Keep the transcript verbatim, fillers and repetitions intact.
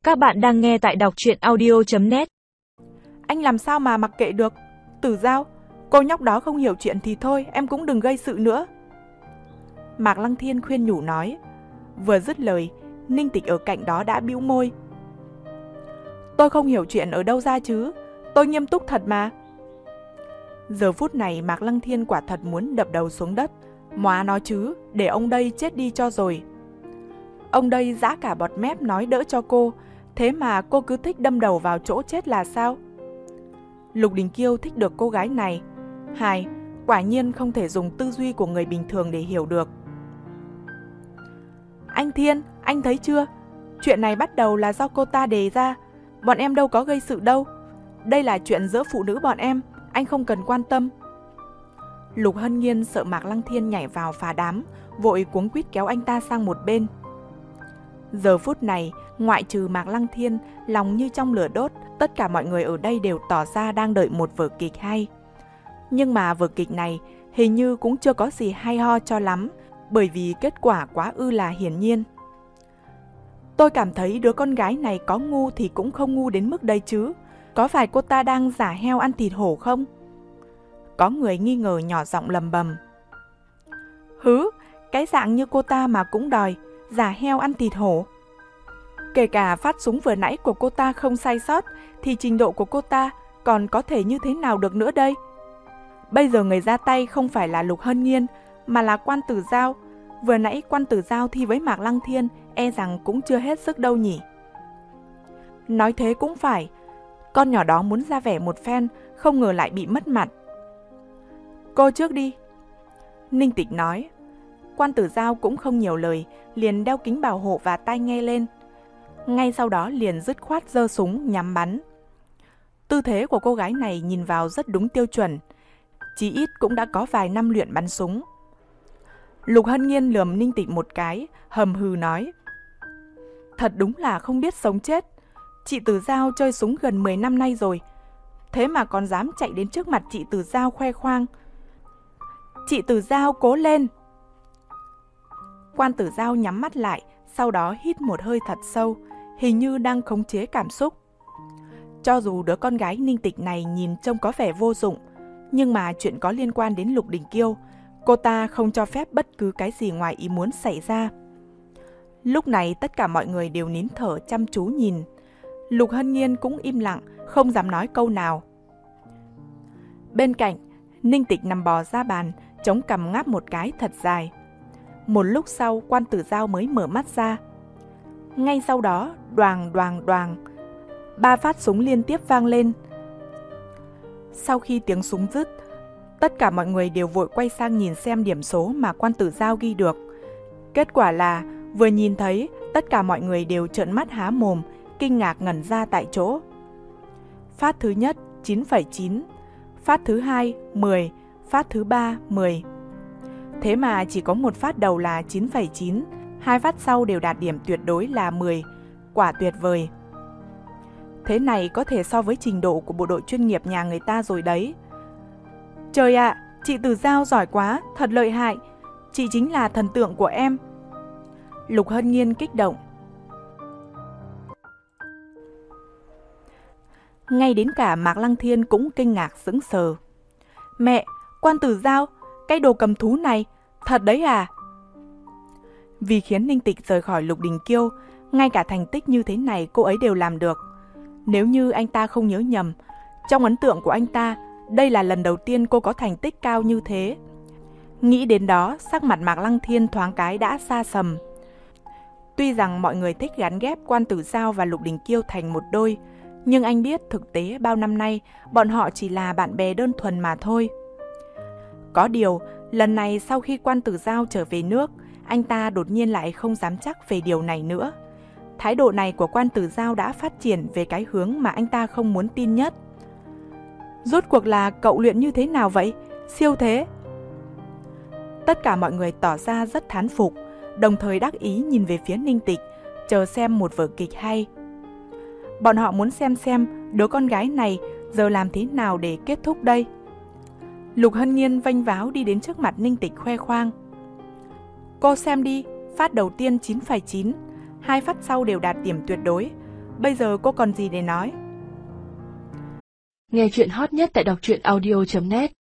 Các bạn đang nghe tại đọc truyện audio chấm net. Anh làm sao mà mặc kệ được? Tử Giao, cô nhóc đó không hiểu chuyện thì thôi, em cũng đừng gây sự nữa. Mạc Lăng Thiên khuyên nhủ nói. Vừa dứt lời, Ninh Tịch ở cạnh đó đã bĩu môi. Tôi không hiểu chuyện ở đâu ra chứ, tôi nghiêm túc thật mà. Giờ phút này Mạc Lăng Thiên quả thật muốn đập đầu xuống đất. Móa nó chứ, để ông đây chết đi cho rồi. Ông đây giã cả bọt mép nói đỡ cho cô, thế mà cô cứ thích đâm đầu vào chỗ chết là sao? Lục Đình Kiêu thích được cô gái này. Hai, quả nhiên không thể dùng tư duy của người bình thường để hiểu được. Anh Thiên, anh thấy chưa? Chuyện này bắt đầu là do cô ta đề ra. Bọn em đâu có gây sự đâu. Đây là chuyện giữa phụ nữ bọn em, anh không cần quan tâm. Lục Hân Nhiên sợ Mạc Lăng Thiên nhảy vào phá đám, vội cuống quýt kéo anh ta sang một bên. Giờ phút này, ngoại trừ Mạc Lăng Thiên, lòng như trong lửa đốt, tất cả mọi người ở đây đều tỏ ra đang đợi một vở kịch hay. Nhưng mà vở kịch này hình như cũng chưa có gì hay ho cho lắm, bởi vì kết quả quá ư là hiển nhiên. Tôi cảm thấy đứa con gái này có ngu thì cũng không ngu đến mức đây chứ. Có phải cô ta đang giả heo ăn thịt hổ không? Có người nghi ngờ nhỏ giọng lầm bầm. Hứ, cái dạng như cô ta mà cũng đòi giả heo ăn thịt hổ. Kể cả phát súng vừa nãy của cô ta không sai sót, thì trình độ của cô ta còn có thể như thế nào được nữa đây? Bây giờ người ra tay không phải là Lục Hân Nhiên, mà là Quan Tử Giao. Vừa nãy Quan Tử Giao thi với Mạc Lăng Thiên, e rằng cũng chưa hết sức đâu nhỉ. Nói thế cũng phải, con nhỏ đó muốn ra vẻ một phen, không ngờ lại bị mất mặt. Cô trước đi, Ninh Tịch nói. Quan Tử Giao cũng không nhiều lời, liền đeo kính bảo hộ và tai nghe lên. Ngay sau đó liền dứt khoát giơ súng nhắm bắn. Tư thế của cô gái này nhìn vào rất đúng tiêu chuẩn, chí ít cũng đã có vài năm luyện bắn súng. Lục Hân Nhiên lườm Ninh Tịch một cái, hầm hừ nói. Thật đúng là không biết sống chết. Chị Tử Giao chơi súng gần mười năm nay rồi, thế mà còn dám chạy đến trước mặt chị Tử Giao khoe khoang. Chị Tử Giao cố lên. Quan Tử Giao nhắm mắt lại, sau đó hít một hơi thật sâu, hình như đang khống chế cảm xúc. Cho dù đứa con gái Ninh Tịch này nhìn trông có vẻ vô dụng, nhưng mà chuyện có liên quan đến Lục Đình Kiêu, cô ta không cho phép bất cứ cái gì ngoài ý muốn xảy ra. Lúc này tất cả mọi người đều nín thở chăm chú nhìn. Lục Hân Nhiên cũng im lặng, không dám nói câu nào. Bên cạnh, Ninh Tịch nằm bò ra bàn, chống cằm ngáp một cái thật dài. Một lúc sau, Quan Tử Giao mới mở mắt ra. Ngay sau đó, đoàng đoàng đoàng, ba phát súng liên tiếp vang lên. Sau khi tiếng súng dứt, tất cả mọi người đều vội quay sang nhìn xem điểm số mà Quan Tử Giao ghi được. Kết quả là, vừa nhìn thấy, tất cả mọi người đều trợn mắt há mồm, kinh ngạc ngẩn ra tại chỗ. Phát thứ nhất, chín phẩy chín. Phát thứ hai, mười. Phát thứ ba, mười. Thế mà chỉ có một phát đầu là chín phẩy chín, hai phát sau đều đạt điểm tuyệt đối là mười. Quả tuyệt vời. Thế này có thể so với trình độ của bộ đội chuyên nghiệp nhà người ta rồi đấy. Trời ạ, à, chị Tử Giao giỏi quá, thật lợi hại. Chị chính là thần tượng của em. Lục Hân Nhiên kích động. Ngay đến cả Mạc Lăng Thiên cũng kinh ngạc sững sờ. Mẹ, Quan Tử Giao, cái đồ cầm thú này, thật đấy à? Vì khiến Ninh Tịch rời khỏi Lục Đình Kiêu, ngay cả thành tích như thế này cô ấy đều làm được. Nếu như anh ta không nhớ nhầm, trong ấn tượng của anh ta, đây là lần đầu tiên cô có thành tích cao như thế. Nghĩ đến đó, sắc mặt Mạc Lăng Thiên thoáng cái đã xa sầm. Tuy rằng mọi người thích gắn ghép Quan Tử Giao và Lục Đình Kiêu thành một đôi, nhưng anh biết thực tế bao năm nay bọn họ chỉ là bạn bè đơn thuần mà thôi. Có điều, lần này sau khi Quan Tử Giao trở về nước, anh ta đột nhiên lại không dám chắc về điều này nữa. Thái độ này của Quan Tử Giao đã phát triển về cái hướng mà anh ta không muốn tin nhất. Rốt cuộc là cậu luyện như thế nào vậy? Siêu thế! Tất cả mọi người tỏ ra rất thán phục, đồng thời đắc ý nhìn về phía Ninh Tịch, chờ xem một vở kịch hay. Bọn họ muốn xem xem đứa con gái này giờ làm thế nào để kết thúc đây. Lục Hân Nhiên vênh váo đi đến trước mặt Ninh Tịch khoe khoang. Cô xem đi, phát đầu tiên chín phẩy chín, hai phát sau đều đạt điểm tuyệt đối. Bây giờ cô còn gì để nói? Nghe chuyện hot nhất tại đọc truyện audio chấm net.